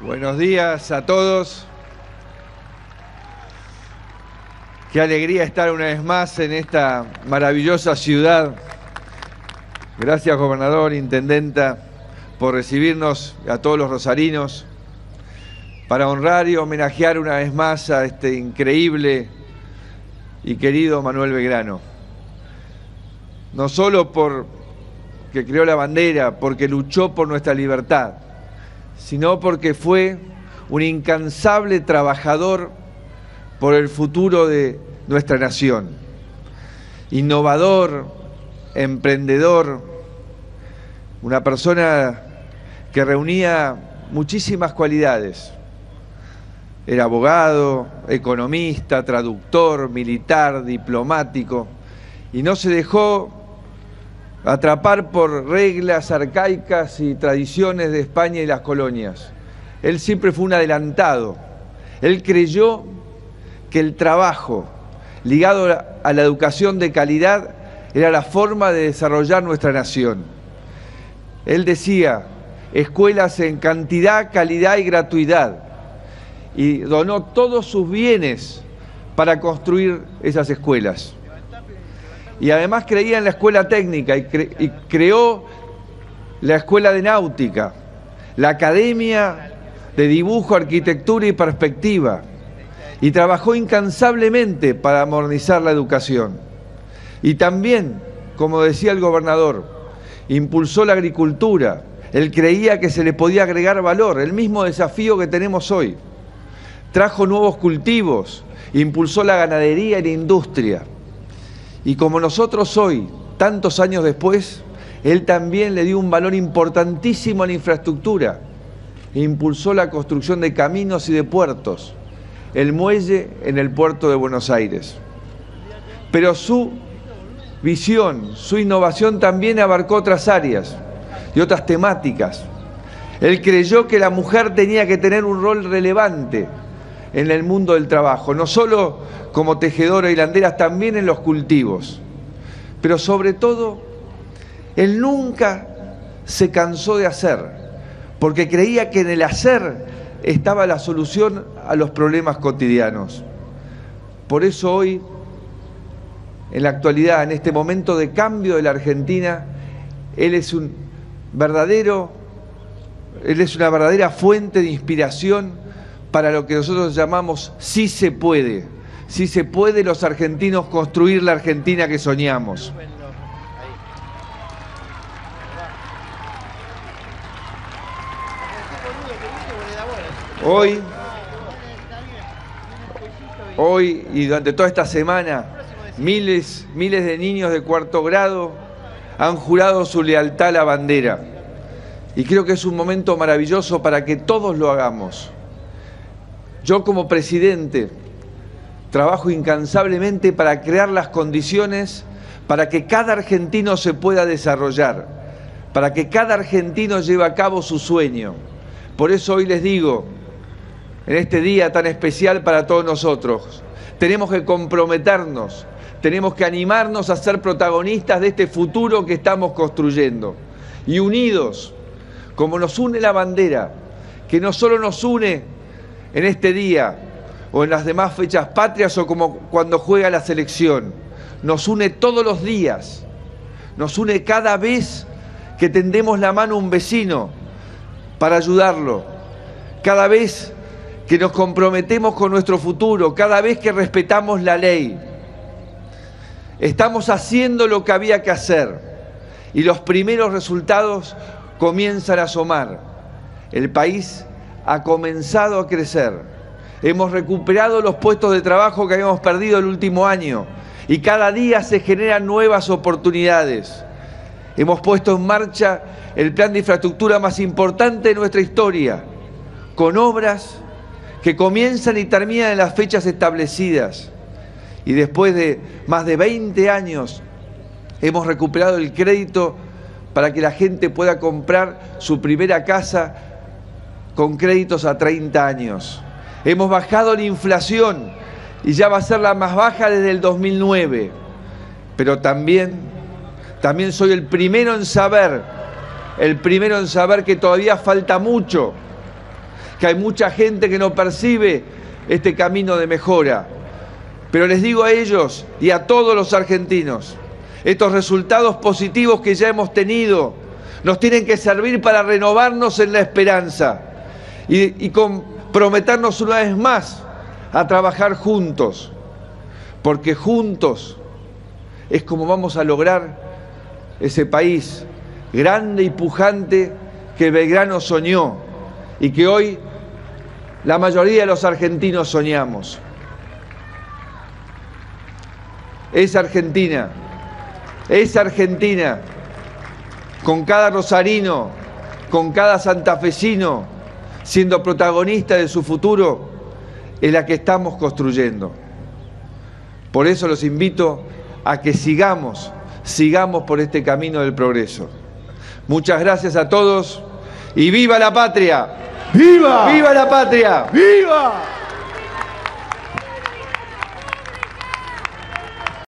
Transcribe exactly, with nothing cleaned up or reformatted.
Buenos días a todos. Qué alegría estar una vez más en esta maravillosa ciudad. Gracias, gobernador, intendenta, por recibirnos a todos los rosarinos, para honrar y homenajear una vez más a este increíble y querido Manuel Belgrano. No solo porque creó la bandera, porque luchó por nuestra libertad, sino porque fue un incansable trabajador por el futuro de nuestra nación. Innovador, emprendedor, una persona que reunía muchísimas cualidades. Era abogado, economista, traductor, militar, diplomático, y no se dejó atrapar por reglas arcaicas y tradiciones de España y las colonias. Él siempre fue un adelantado. Él creyó que el trabajo ligado a la educación de calidad era la forma de desarrollar nuestra nación. Él decía, escuelas en cantidad, calidad y gratuidad, y donó todos sus bienes para construir esas escuelas. Y además creía en la escuela técnica y, cre y creó la escuela de náutica, la academia de dibujo, arquitectura y perspectiva, y trabajó incansablemente para modernizar la educación. Y también, como decía el gobernador, impulsó la agricultura. Él creía que se le podía agregar valor, el mismo desafío que tenemos hoy. Trajo nuevos cultivos, impulsó la ganadería y la industria. Y como nosotros hoy, tantos años después, él también le dio un valor importantísimo a la infraestructura. E impulsó la construcción de caminos y de puertos, el muelle en el puerto de Buenos Aires. Pero su visión, su innovación también abarcó otras áreas y otras temáticas. Él creyó que la mujer tenía que tener un rol relevante en el mundo del trabajo, no solo como tejedora hilanderas, también en los cultivos. Pero sobre todo, él nunca se cansó de hacer, porque creía que en el hacer estaba la solución a los problemas cotidianos. Por eso hoy, en la actualidad, en este momento de cambio de la Argentina, él es un verdadero, él es una verdadera fuente de inspiración para lo que nosotros llamamos sí se puede. Sí se puede los argentinos construir la Argentina que soñamos. Hoy, hoy y durante toda esta semana, miles, miles de niños de cuarto grado han jurado su lealtad a la bandera. Y creo que es un momento maravilloso para que todos lo hagamos. Yo como presidente trabajo incansablemente para crear las condiciones para que cada argentino se pueda desarrollar, para que cada argentino lleve a cabo su sueño. Por eso hoy les digo, en este día tan especial para todos nosotros, tenemos que comprometernos, tenemos que animarnos a ser protagonistas de este futuro que estamos construyendo. Y unidos, como nos une la bandera, que no solo nos une en este día o en las demás fechas patrias o como cuando juega la selección, nos une todos los días, nos une cada vez que tendemos la mano a un vecino para ayudarlo, cada vez que nos comprometemos con nuestro futuro, cada vez que respetamos la ley. Estamos haciendo lo que había que hacer y los primeros resultados comienzan a asomar. El país ha comenzado a crecer. Hemos recuperado los puestos de trabajo que habíamos perdido el último año y cada día se generan nuevas oportunidades. Hemos puesto en marcha el plan de infraestructura más importante de nuestra historia, con obras que comienzan y terminan en las fechas establecidas. Y después de más de veinte años hemos recuperado el crédito para que la gente pueda comprar su primera casa con créditos a treinta años. Hemos bajado la inflación y ya va a ser la más baja desde el dos mil nueve. Pero también, también soy el primero en saber, el primero en saber que todavía falta mucho, que hay mucha gente que no percibe este camino de mejora. Pero les digo a ellos y a todos los argentinos, estos resultados positivos que ya hemos tenido nos tienen que servir para renovarnos en la esperanza y, y comprometernos una vez más a trabajar juntos, porque juntos es como vamos a lograr ese país grande y pujante que Belgrano soñó y que hoy la mayoría de los argentinos soñamos. Esa Argentina, esa Argentina, con cada rosarino, con cada santafesino, siendo protagonista de su futuro, es la que estamos construyendo. Por eso los invito a que sigamos, sigamos por este camino del progreso. Muchas gracias a todos y ¡viva la patria! ¡Viva! ¡Viva la patria! ¡Viva!